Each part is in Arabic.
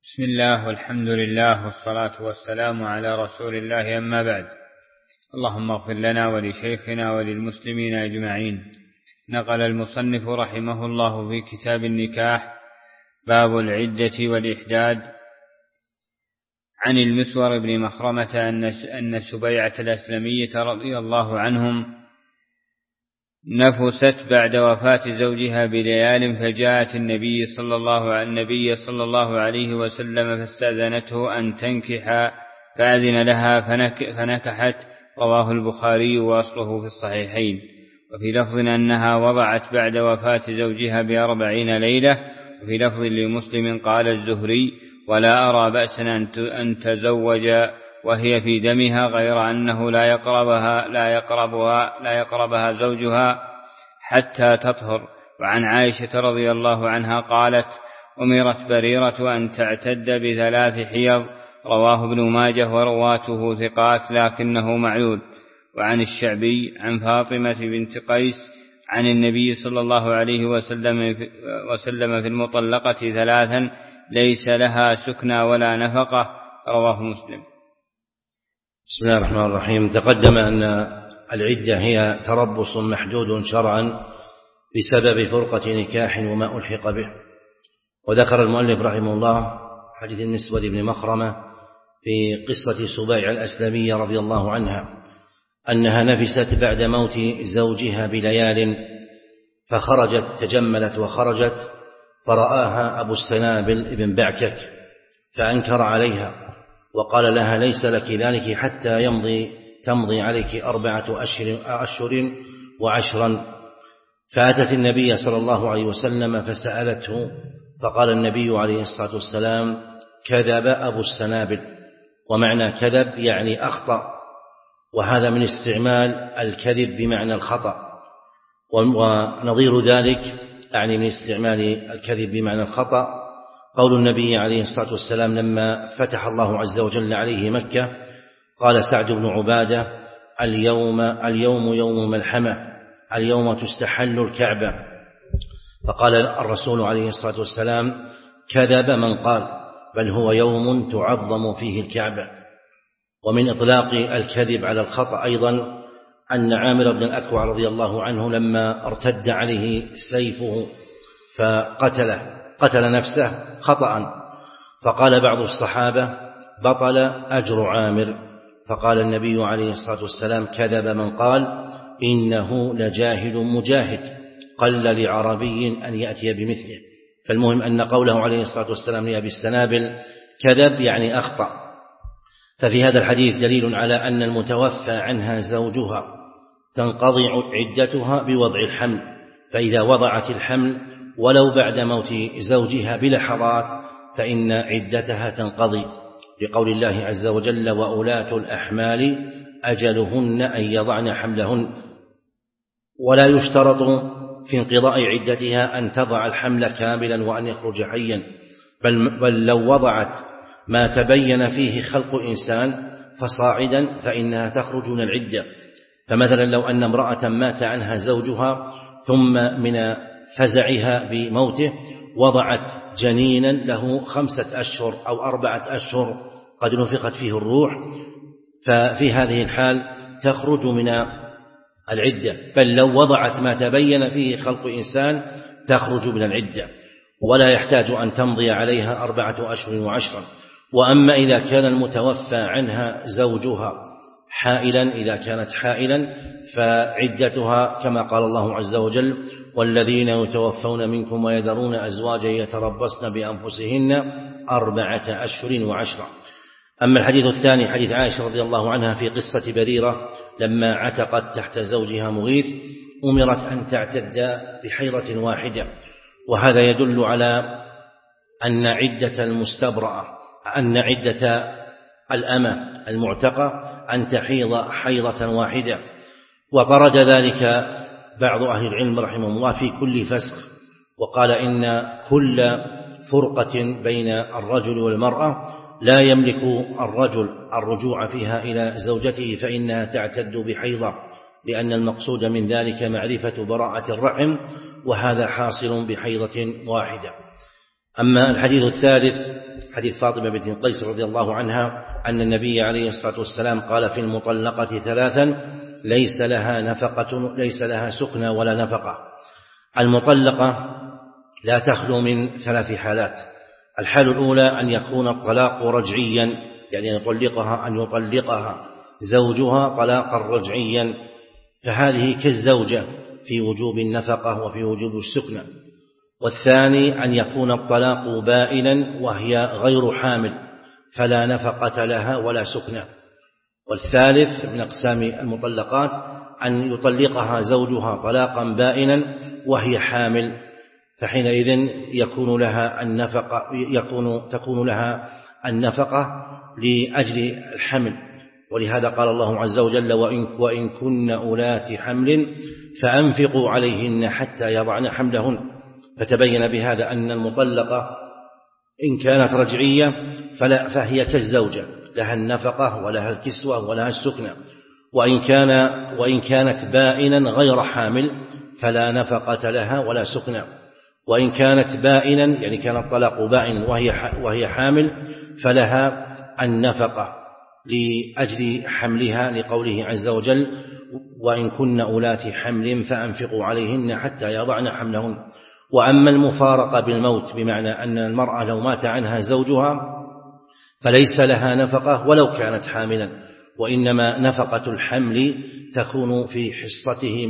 بسم الله والحمد لله والصلاة والسلام على رسول الله، أما بعد. اللهم اغفر لنا ولشيخنا وللمسلمين أجمعين. نقل المصنف رحمه الله في كتاب النكاح باب العدة والإحداد عن المسور بن مخرمة أن سبيعة الأسلمية رضي الله عنهم نفست بعد وفاة زوجها بليال، فجاءت النبي صلى الله عليه وسلم فاستأذنته أن تنكح، فأذن لها فنكحت. رواه البخاري وأصله في الصحيحين. وفي لفظ أنها وضعت بعد وفاة زوجها ب40 ليلة. وفي لفظ لمسلم قال الزهري: ولا أرى بأسا أن تزوج وهي في دمها، غير أنه لا يقربها زوجها حتى تطهر. وعن عائشة رضي الله عنها قالت: أمرت بريرة أن تعتد ب3 حيض. رواه ابن ماجه ورواته ثقات لكنه معلول. وعن الشعبي عن فاطمة بنت قيس عن النبي صلى الله عليه وسلم في المطلقة 3 ليس لها سكنى ولا نفقة. رواه مسلم. بسم الله الرحمن الرحيم. تقدم أن العدة هي تربص محدود شرعا بسبب فرقة نكاح وما ألحق به. وذكر المؤلف رحمه الله حديث المسور بن مخرمة في قصة سبيعة الأسلمية رضي الله عنها أنها نفست بعد موت زوجها بليال، فخرجت تجملت وخرجت، فرآها أبو السنابل بن بعكك فأنكر عليها وقال لها: ليس لك ذلك حتى تمضي عليك 4 أشهر و10. فأتت النبي صلى الله عليه وسلم فسألته، فقال النبي عليه الصلاة والسلام: كذب أبو السنابل. ومعنى كذب يعني أخطأ، وهذا من استعمال الكذب بمعنى الخطأ. ونظير ذلك يعني من استعمال الكذب بمعنى الخطأ قول النبي عليه الصلاة والسلام لما فتح الله عز وجل عليه مكة، قال سعد بن عبادة: اليوم يوم ملحمة، اليوم تستحل الكعبة. فقال الرسول عليه الصلاة والسلام: كذب من قال، بل هو يوم تعظم فيه الكعبة. ومن إطلاق الكذب على الخطأ أيضا أن عامر بن الأكوع رضي الله عنه لما ارتد عليه سيفه قتل نفسه خطأ، فقال بعض الصحابة: بطل أجر عامر. فقال النبي عليه الصلاة والسلام: كذب من قال إنه لجاهد مجاهد، قل لعربي أن يأتي بمثله. فالمهم أن قوله عليه الصلاة والسلام لأبي السنابل كذب يعني أخطأ. ففي هذا الحديث دليل على أن المتوفى عنها زوجها تنقضي عدتها بوضع الحمل، فإذا وضعت الحمل ولو بعد موت زوجها بلحظات فإن عدتها تنقضي، لقول الله عز وجل: وأولاة الأحمال أجلهن أن يضعن حملهن. ولا يشترط في انقضاء عدتها أن تضع الحمل كاملا وأن يخرج حيا، بل لو وضعت ما تبين فيه خلق إنسان فصاعدا فإنها تخرج من العدة. فمثلا لو أن امرأة مات عنها زوجها ثم من فزعها بموته وضعت جنينا له 5 أشهر أو 4 أشهر قد نفخت فيه الروح، ففي هذه الحال تخرج من العدة، بل لو وضعت ما تبين فيه خلق إنسان تخرج من العدة، ولا يحتاج أن تمضي عليها 4 أشهر و10. وأما إذا كان المتوفى عنها زوجها حائلا، إذا كانت حائلا فعدتها كما قال الله عز وجل: والذين يتوفون منكم ويذرون أزواجا يتربصن بأنفسهن 4 أشهر و10. أما الحديث الثاني حديث عائشة رضي الله عنها في قصة بريرة لما عتقت تحت زوجها مغيث أمرت أن تعتد بحيضة واحدة، وهذا يدل على أن عدة المستبرأة، أن عدة الأمة المعتقة أن تحيض حيضة واحدة. وطرد ذلك بعض أهل العلم رحمه الله في كل فسخ، وقال إن كل فرقة بين الرجل والمرأة لا يملك الرجل الرجوع فيها إلى زوجته فإنها تعتد بحيضة، لأن المقصود من ذلك معرفة براءة الرحم، وهذا حاصل بحيضة واحدة. أما الحديث الثالث حديث فاطمة بنت قيس رضي الله عنها أن النبي عليه الصلاة والسلام قال في المطلقة 3 ليس لها نفقة ليس لها سكنى ولا نفقة. المطلقة لا تخلو من 3 حالات. الحال الأولى أن يكون الطلاق رجعيا، يعني أن يطلقها زوجها طلاقا رجعيا، فهذه كالزوجة في وجوب النفقة وفي وجوب السكنى. والثاني أن يكون الطلاق بائنا وهي غير حامل فلا نفقة لها ولا سكنى. والثالث من أقسام المطلقات أن يطلقها زوجها طلاقا بائنا وهي حامل، فحينئذ تكون لها النفقة لأجل الحمل. ولهذا قال الله عز وجل وإن كن أولات حمل فأنفقوا عليهن حتى يضعن حملهن. فتبين بهذا أن المطلقة إن كانت رجعية فهي كالزوجة، لها النفقة ولها الكسوة ولها السكنى. وإن كانت بائنا غير حامل فلا نفقة لها ولا سكنى. وإن كانت بائنا يعني كان الطلاق بائن وهي حامل فلها النفقة لأجل حملها، لقوله عز وجل وإن كن أولات حمل فأنفقوا عليهن حتى يضعن حملهن. وأما المفارقة بالموت بمعنى أن المرأة لو مات عنها زوجها فليس لها نفقة ولو كانت حاملا، وإنما نفقة الحمل تكون في حصته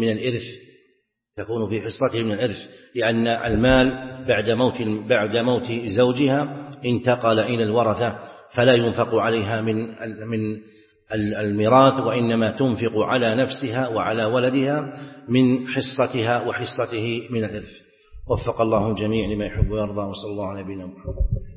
من الإرث، لأن المال بعد موت زوجها انتقل إلى الورثة فلا ينفق عليها من الميراث، وإنما تنفق على نفسها وعلى ولدها من حصتها وحصته من الإرث. وفق الله الجميع لما يحب ويرضى، وصلى الله على نبينا محمد.